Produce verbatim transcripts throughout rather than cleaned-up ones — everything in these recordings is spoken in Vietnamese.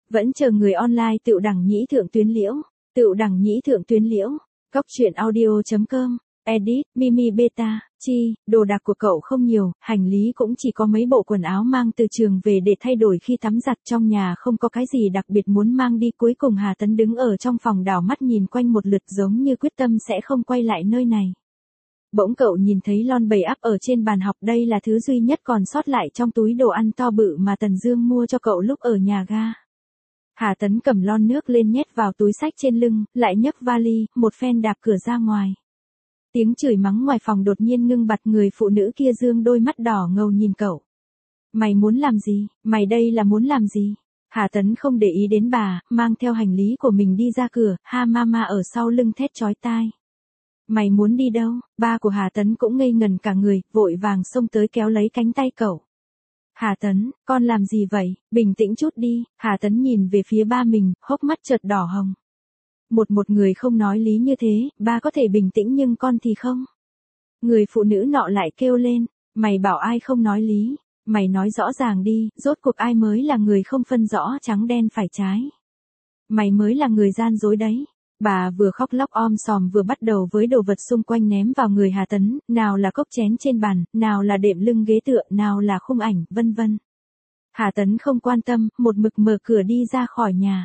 Vẫn chờ người online Tựu Đẳng Nhĩ Thượng Tuyến Liễu. Tựu Đẳng Nhĩ Thượng Tuyến Liễu. Góc truyện audio.com. Edit, Mimi Beta, Chi, đồ đạc của cậu không nhiều, hành lý cũng chỉ có mấy bộ quần áo mang từ trường về để thay đổi khi tắm giặt, trong nhà không có cái gì đặc biệt muốn mang đi. Cuối cùng Hà Tấn đứng ở trong phòng đảo mắt nhìn quanh một lượt giống như quyết tâm sẽ không quay lại nơi này. Bỗng cậu nhìn thấy lon bầy ắp ở trên bàn học, đây là thứ duy nhất còn sót lại trong túi đồ ăn to bự mà Tần Dương mua cho cậu lúc ở nhà ga. Hà Tấn cầm lon nước lên nhét vào túi xách trên lưng, lại nhấc vali, một phen đạp cửa ra ngoài. Tiếng chửi mắng ngoài phòng đột nhiên ngưng bặt, người phụ nữ kia dương đôi mắt đỏ ngầu nhìn cậu. Mày muốn làm gì? Mày đây là muốn làm gì? Hà Tấn không để ý đến bà, mang theo hành lý của mình đi ra cửa, ha mama ở sau lưng thét chói tai. Mày muốn đi đâu? Ba của Hà Tấn cũng ngây ngần cả người, vội vàng xông tới kéo lấy cánh tay cậu. Hà Tấn, con làm gì vậy? Bình tĩnh chút đi. Hà Tấn nhìn về phía ba mình, hốc mắt chợt đỏ hồng. Một một người không nói lý như thế, ba có thể bình tĩnh nhưng con thì không. Người phụ nữ nọ lại kêu lên, mày bảo ai không nói lý, mày nói rõ ràng đi, rốt cuộc ai mới là người không phân rõ trắng đen phải trái. Mày mới là người gian dối đấy. Bà vừa khóc lóc om sòm vừa bắt đầu với đồ vật xung quanh ném vào người Hà Tấn, nào là cốc chén trên bàn, nào là đệm lưng ghế tựa, nào là khung ảnh, vân vân. Hà Tấn không quan tâm, một mực mở cửa đi ra khỏi nhà.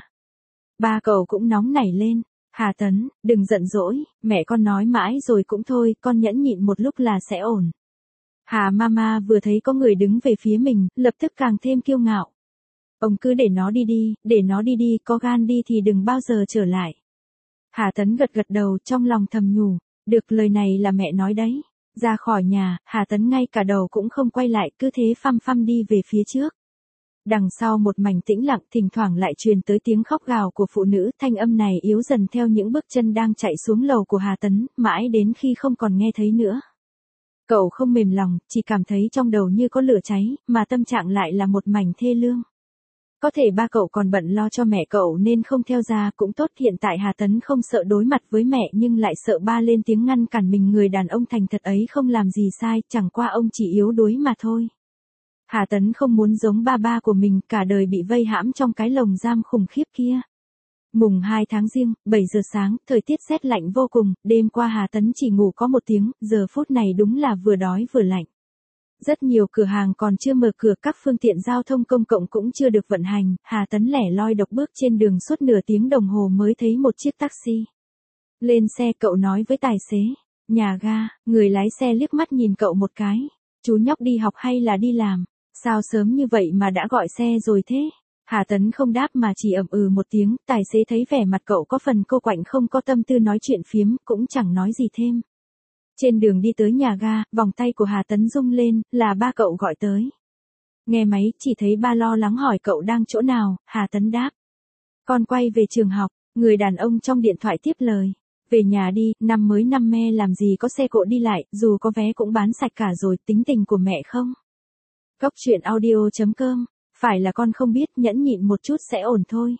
Ba cậu cũng nóng nảy lên. Hà Tấn, đừng giận dỗi, mẹ con nói mãi rồi cũng thôi, con nhẫn nhịn một lúc là sẽ ổn. Hà mama vừa thấy có người đứng về phía mình, lập tức càng thêm kiêu ngạo. Ông cứ để nó đi đi, để nó đi đi, có gan đi thì đừng bao giờ trở lại. Hà Tấn gật gật đầu, trong lòng thầm nhủ, được, lời này là mẹ nói đấy. Ra khỏi nhà, Hà Tấn ngay cả đầu cũng không quay lại, cứ thế phăm phăm đi về phía trước. Đằng sau một mảnh tĩnh lặng, thỉnh thoảng lại truyền tới tiếng khóc gào của phụ nữ, thanh âm này yếu dần theo những bước chân đang chạy xuống lầu của Hà Tấn, mãi đến khi không còn nghe thấy nữa. Cậu không mềm lòng, chỉ cảm thấy trong đầu như có lửa cháy, mà tâm trạng lại là một mảnh thê lương. Có thể ba cậu còn bận lo cho mẹ cậu nên không theo ra, cũng tốt, hiện tại Hà Tấn không sợ đối mặt với mẹ nhưng lại sợ ba lên tiếng ngăn cản mình, người đàn ông thành thật ấy không làm gì sai, chẳng qua ông chỉ yếu đuối mà thôi. Hà Tấn không muốn giống ba ba của mình, cả đời bị vây hãm trong cái lồng giam khủng khiếp kia. Mùng hai tháng Giêng, bảy giờ sáng, thời tiết rét lạnh vô cùng, đêm qua Hà Tấn chỉ ngủ có một tiếng, giờ phút này đúng là vừa đói vừa lạnh. Rất nhiều cửa hàng còn chưa mở cửa, các phương tiện giao thông công cộng cũng chưa được vận hành, Hà Tấn lẻ loi độc bước trên đường suốt nửa tiếng đồng hồ mới thấy một chiếc taxi. Lên xe, cậu nói với tài xế. Nhà ga, người lái xe liếc mắt nhìn cậu một cái. Chú nhóc đi học hay là đi làm? Sao sớm như vậy mà đã gọi xe rồi thế? Hà Tấn không đáp mà chỉ ậm ừ một tiếng, tài xế thấy vẻ mặt cậu có phần cô quạnh không có tâm tư nói chuyện phiếm, cũng chẳng nói gì thêm. Trên đường đi tới nhà ga, vòng tay của Hà Tấn rung lên, là ba cậu gọi tới. Nghe máy, chỉ thấy ba lo lắng hỏi cậu đang chỗ nào, Hà Tấn đáp. Con quay về trường học, người đàn ông trong điện thoại tiếp lời. Về nhà đi, năm mới năm me làm gì có xe cộ đi lại, dù có vé cũng bán sạch cả rồi, tính tình của mẹ không? Góc truyện audio.com, phải là con không biết, nhẫn nhịn một chút sẽ ổn thôi.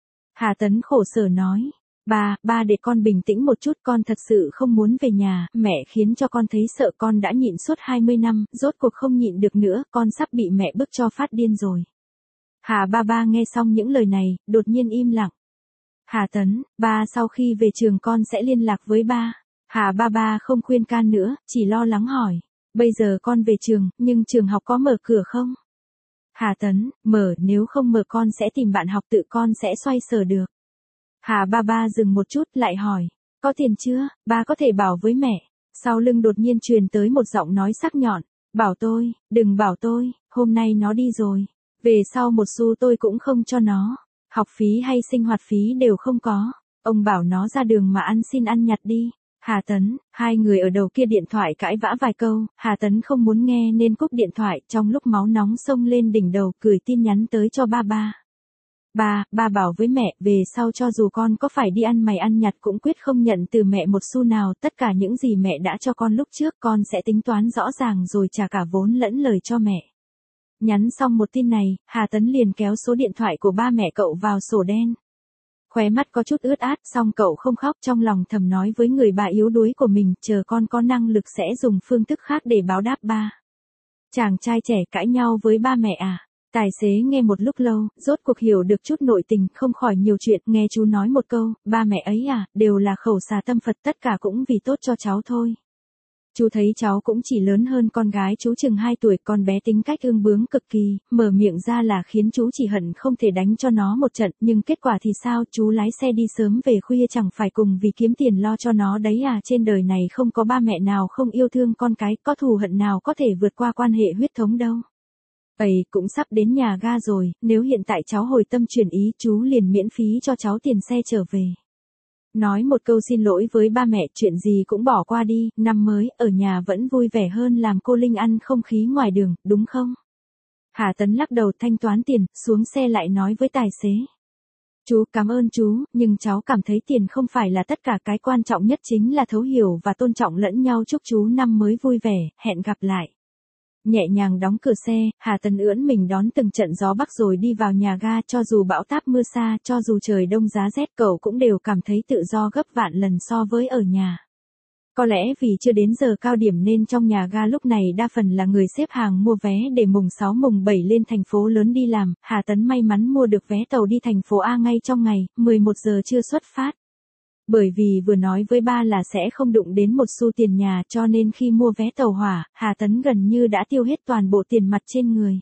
Hà Tấn khổ sở nói. Ba, ba để con bình tĩnh một chút, con thật sự không muốn về nhà, mẹ khiến cho con thấy sợ, con đã nhịn suốt hai mươi năm, rốt cuộc không nhịn được nữa, con sắp bị mẹ bức cho phát điên rồi. Hà ba ba nghe xong những lời này, đột nhiên im lặng. Hà Tấn, ba sau khi về trường con sẽ liên lạc với ba. Hà ba ba không khuyên can nữa, chỉ lo lắng hỏi. Bây giờ con về trường, nhưng trường học có mở cửa không? Hà Tấn, mở, nếu không mở con sẽ tìm bạn học, tự con sẽ xoay sở được. Hà ba ba dừng một chút lại hỏi, có tiền chưa, ba có thể bảo với mẹ. Sau lưng đột nhiên truyền tới một giọng nói sắc nhọn, bảo tôi, đừng bảo tôi, hôm nay nó đi rồi. Về sau một xu tôi cũng không cho nó, học phí hay sinh hoạt phí đều không có. Ông bảo nó ra đường mà ăn xin ăn nhặt đi. Hà Tấn, hai người ở đầu kia điện thoại cãi vã vài câu, Hà Tấn không muốn nghe nên cúp điện thoại, trong lúc máu nóng xông lên đỉnh đầu, gửi tin nhắn tới cho ba ba. Ba, ba bảo với mẹ, về sau cho dù con có phải đi ăn mày ăn nhặt cũng quyết không nhận từ mẹ một xu nào, tất cả những gì mẹ đã cho con lúc trước con sẽ tính toán rõ ràng rồi trả cả vốn lẫn lời cho mẹ. Nhắn xong một tin này, Hà Tấn liền kéo số điện thoại của ba mẹ cậu vào sổ đen. Khóe mắt có chút ướt át, xong cậu không khóc, trong lòng thầm nói với người bà yếu đuối của mình, chờ con có năng lực sẽ dùng phương thức khác để báo đáp ba. Chàng trai trẻ cãi nhau với ba mẹ à? Tài xế nghe một lúc lâu, rốt cuộc hiểu được chút nội tình, không khỏi nhiều chuyện, nghe chú nói một câu, ba mẹ ấy à, đều là khẩu xà tâm Phật, tất cả cũng vì tốt cho cháu thôi. Chú thấy cháu cũng chỉ lớn hơn con gái chú chừng hai tuổi, con bé tính cách ương bướng cực kỳ, mở miệng ra là khiến chú chỉ hận không thể đánh cho nó một trận, nhưng kết quả thì sao, chú lái xe đi sớm về khuya chẳng phải cùng vì kiếm tiền lo cho nó đấy à, trên đời này không có ba mẹ nào không yêu thương con cái, có thù hận nào có thể vượt qua quan hệ huyết thống đâu. Ây, cũng sắp đến nhà ga rồi, nếu hiện tại cháu hồi tâm chuyển ý, chú liền miễn phí cho cháu tiền xe trở về. Nói một câu xin lỗi với ba mẹ, chuyện gì cũng bỏ qua đi, năm mới, ở nhà vẫn vui vẻ hơn làm cô Linh ăn không khí ngoài đường, đúng không? Hà Tấn lắc đầu thanh toán tiền, xuống xe lại nói với tài xế. Chú cảm ơn chú, nhưng cháu cảm thấy tiền không phải là tất cả, cái quan trọng nhất chính là thấu hiểu và tôn trọng lẫn nhau. Chúc chú năm mới vui vẻ, hẹn gặp lại. Nhẹ nhàng đóng cửa xe, Hà Tấn ưỡn mình đón từng trận gió bắc rồi đi vào nhà ga, cho dù bão táp mưa xa, cho dù trời đông giá rét, cậu cũng đều cảm thấy tự do gấp vạn lần so với ở nhà. Có lẽ vì chưa đến giờ cao điểm nên trong nhà ga lúc này đa phần là người xếp hàng mua vé để mùng sáu mùng bảy lên thành phố lớn đi làm. Hà Tấn may mắn mua được vé tàu đi thành phố A ngay trong ngày, mười một giờ trưa xuất phát. Bởi vì vừa nói với ba là sẽ không đụng đến một xu tiền nhà, cho nên khi mua vé tàu hỏa, Hà Tấn gần như đã tiêu hết toàn bộ tiền mặt trên người.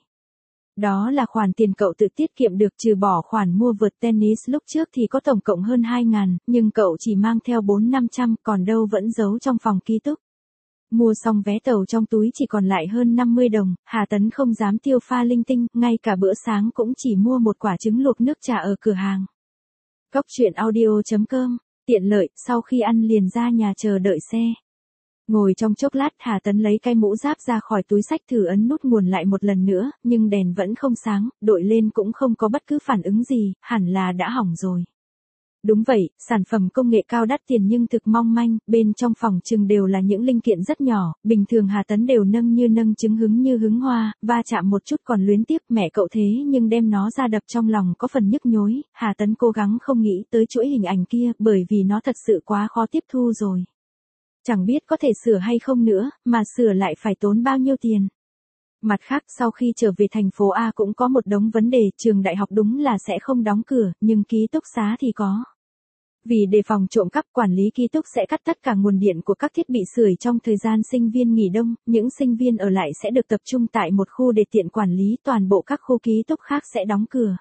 Đó là khoản tiền cậu tự tiết kiệm được, trừ bỏ khoản mua vợt tennis lúc trước thì có tổng cộng hơn hai ngàn, nhưng cậu chỉ mang theo bốn năm trăm, còn đâu vẫn giấu trong phòng ký túc. Mua xong vé tàu trong túi chỉ còn lại hơn năm mươi đồng, Hà Tấn không dám tiêu pha linh tinh, ngay cả bữa sáng cũng chỉ mua một quả trứng luộc nước trà ở cửa hàng. Cốc truyện audio chấm com, tiện lợi, sau khi ăn liền ra nhà chờ đợi xe. Ngồi trong chốc lát, Hà Tấn lấy cái mũ giáp ra khỏi túi xách thử ấn nút nguồn lại một lần nữa, nhưng đèn vẫn không sáng, đội lên cũng không có bất cứ phản ứng gì, hẳn là đã hỏng rồi. Đúng vậy, sản phẩm công nghệ cao đắt tiền nhưng thực mong manh, bên trong phòng chừng đều là những linh kiện rất nhỏ, bình thường Hà Tấn đều nâng như nâng trứng hứng như hứng hoa, va chạm một chút còn luyến tiếc, mẹ cậu thế nhưng đem nó ra đập trong lòng có phần nhức nhối. Hà Tấn cố gắng không nghĩ tới chuỗi hình ảnh kia, bởi vì nó thật sự quá khó tiếp thu rồi. Chẳng biết có thể sửa hay không nữa, mà sửa lại phải tốn bao nhiêu tiền. Mặt khác, sau khi trở về thành phố A cũng có một đống vấn đề, trường đại học đúng là sẽ không đóng cửa, nhưng ký túc xá thì có. Vì đề phòng trộm cắp, quản lý ký túc sẽ cắt tất cả nguồn điện của các thiết bị sưởi trong thời gian sinh viên nghỉ đông, những sinh viên ở lại sẽ được tập trung tại một khu để tiện quản lý, toàn bộ các khu ký túc khác sẽ đóng cửa.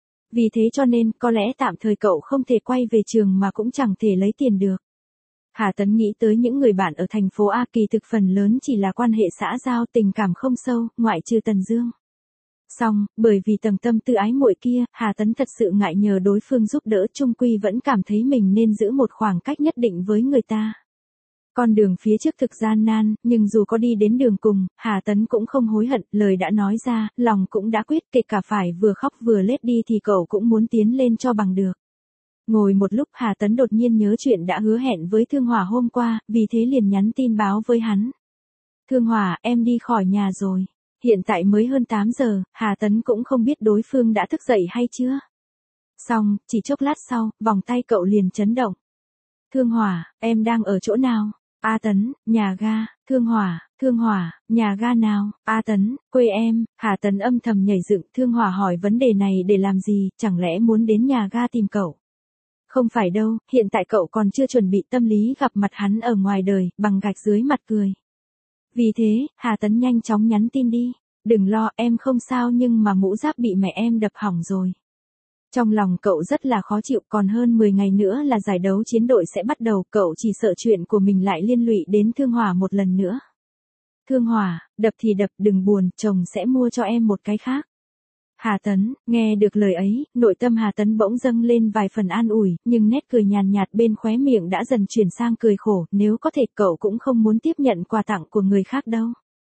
Vì thế cho nên, có lẽ tạm thời cậu không thể quay về trường mà cũng chẳng thể lấy tiền được. Hà Tấn nghĩ tới những người bạn ở thành phố A, kỳ thực phần lớn chỉ là quan hệ xã giao, tình cảm không sâu, ngoại trừ Tần Dương. Xong, bởi vì tầng tâm tư ái muội kia, Hà Tấn thật sự ngại nhờ đối phương giúp đỡ, chung quy vẫn cảm thấy mình nên giữ một khoảng cách nhất định với người ta. Con đường phía trước thực gian nan, nhưng dù có đi đến đường cùng, Hà Tấn cũng không hối hận, lời đã nói ra, lòng cũng đã quyết, kể cả phải vừa khóc vừa lết đi thì cậu cũng muốn tiến lên cho bằng được. Ngồi một lúc, Hà Tấn đột nhiên nhớ chuyện đã hứa hẹn với Thương Hòa hôm qua, vì thế liền nhắn tin báo với hắn. Thương Hòa, em đi khỏi nhà rồi. Hiện tại mới hơn tám giờ, Hà Tấn cũng không biết đối phương đã thức dậy hay chưa. Xong, chỉ chốc lát sau, vòng tay cậu liền chấn động. Thương Hòa, em đang ở chỗ nào? A Tấn, nhà ga. Thương Hòa, Thương Hòa, nhà ga nào? A Tấn, quê em. Hà Tấn âm thầm nhảy dựng. Thương Hòa hỏi vấn đề này để làm gì, chẳng lẽ muốn đến nhà ga tìm cậu? Không phải đâu, hiện tại cậu còn chưa chuẩn bị tâm lý gặp mặt hắn ở ngoài đời, bằng gạch dưới mặt cười. Vì thế, Hà Tấn nhanh chóng nhắn tin đi. Đừng lo, em không sao, nhưng mà mũ giáp bị mẹ em đập hỏng rồi. Trong lòng cậu rất là khó chịu, còn hơn mười ngày nữa là giải đấu chiến đội sẽ bắt đầu, cậu chỉ sợ chuyện của mình lại liên lụy đến Thương Hòa một lần nữa. Thương Hòa, đập thì đập, đừng buồn, chồng sẽ mua cho em một cái khác. Hà Tấn, nghe được lời ấy, nội tâm Hà Tấn bỗng dâng lên vài phần an ủi, nhưng nét cười nhàn nhạt bên khóe miệng đã dần chuyển sang cười khổ, nếu có thể cậu cũng không muốn tiếp nhận quà tặng của người khác đâu.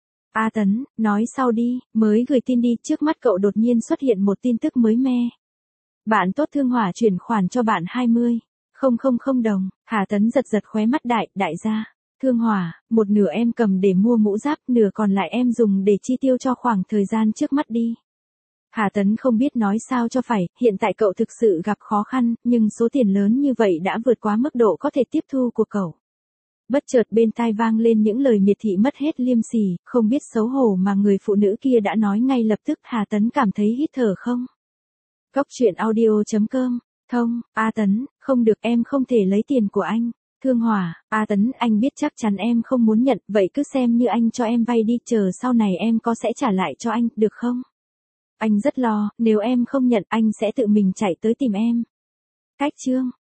A Tấn, nói sau đi, mới gửi tin đi, trước mắt cậu đột nhiên xuất hiện một tin tức mới me. Bạn tốt Thương Hòa chuyển khoản cho bạn hai mươi nghìn đồng, Hà Tấn giật giật khóe mắt đại, đại gia. Thương Hòa, một nửa em cầm để mua mũ giáp, nửa còn lại em dùng để chi tiêu cho khoảng thời gian trước mắt đi. Hà Tấn không biết nói sao cho phải, hiện tại cậu thực sự gặp khó khăn, nhưng số tiền lớn như vậy đã vượt quá mức độ có thể tiếp thu của cậu. Bất chợt bên tai vang lên những lời miệt thị mất hết liêm sỉ, không biết xấu hổ mà người phụ nữ kia đã nói ngay lập tức. Hà Tấn cảm thấy hít thở không. Cóc truyện audio chấm com. Thông, A Tấn, không được, em không thể lấy tiền của anh. Thương Hòa, A Tấn, anh biết chắc chắn em không muốn nhận, vậy cứ xem như anh cho em vay đi, chờ sau này em có sẽ trả lại cho anh, được không? Anh rất lo, nếu em không nhận anh sẽ tự mình chạy tới tìm em. Cách chương